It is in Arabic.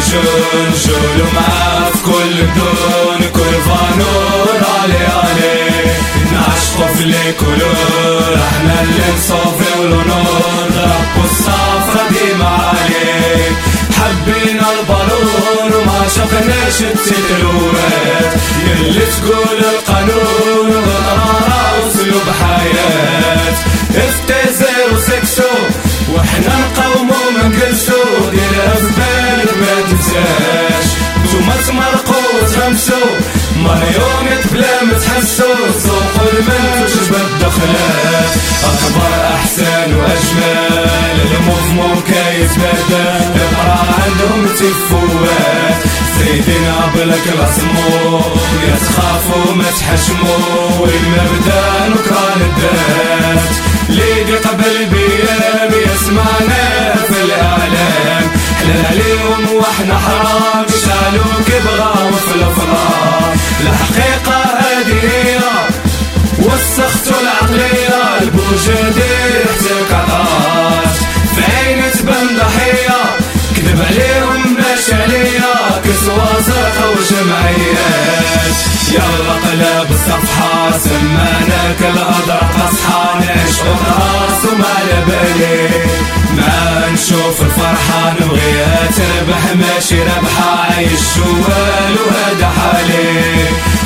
نجولو معاه في كل بدون كل فانور علي نعشقو في لي كولور احنا اللي نصوفيو لونور ربو الصافرة ديما عليك حبينا البالون وما شفناش التتلوات يلي تقول القانون وقرارة وسلوب حياة افتي زيرو سكسو واحنا نقاومو منجلسو ديرها في بالك ما تنساش نتوما تمرقو وتهمسو مريونيت بلا ما تحسو تسوقو المنتوج بالدخلات اكبر احسن واجمل الموفمون كيتبدل اقرا عندهم تفوات زيدنا بلا كلاسمو يا تخافو ما تحشمو والمبدا نكران الذات ليدي قبل بيام يسمعنا في الاعلام حلال عليهم واحنا حرام شالو كبغاو في الافراح الحقيقه هذه هي وسختو العقليه البوجدي يحتاج عطاش في عين تبان ضحيه كذب عليهم باش عليا كسوة زرقا وجمعيات يلا قلب الصفحة سماناك الأضرق أصحى نعشقو الراس وما لبالي ما نشوف الفرحة نبغيها تربح ماشي ربحة عايش جوال وهذا حالي